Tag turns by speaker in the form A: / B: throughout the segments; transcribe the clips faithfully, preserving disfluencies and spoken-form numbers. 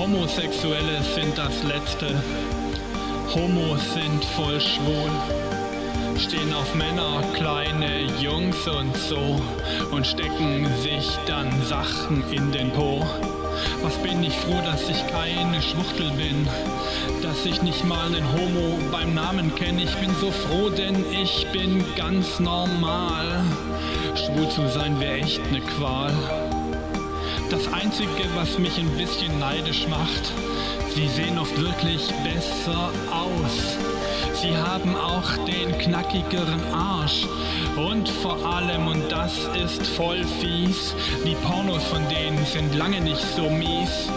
A: Homosexuelle sind das Letzte. Homos sind voll schwul. Stehen auf Männer, kleine Jungs und so und stecken sich dann Sachen in den Po. Was bin ich froh, dass ich keine Schwuchtel bin, dass ich nicht mal einen Homo beim Namen kenne. Ich bin so froh, denn ich bin ganz normal. Schwul zu sein wäre echt ne Qual. Das Einzige, was mich ein bisschen neidisch macht, sie sehen oft wirklich besser aus. Sie haben auch den knackigeren Arsch. Und vor allem, und das ist voll fies, die Pornos von denen sind lange nicht so mies.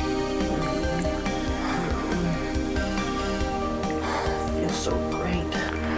B: Feels so great.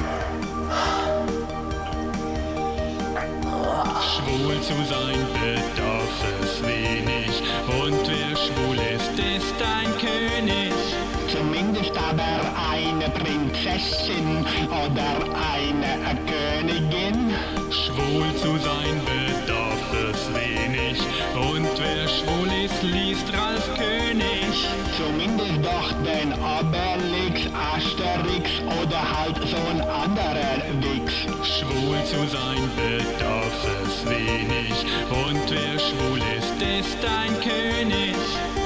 A: Schwul zu sein bedarf es wenig. Und wer schwul ist, ist ein König.
C: Zumindest aber eine Prinzessin oder eine Königin.
A: Schwul zu sein bedarf es wenig. Und wer schwul ist, liest Ralf König.
C: Zumindest doch den Obelix, Asterix oder halt so ein anderer Wix.
A: Schwul zu sein bedarf es wenig. Und wer schwul ist, ist ein König.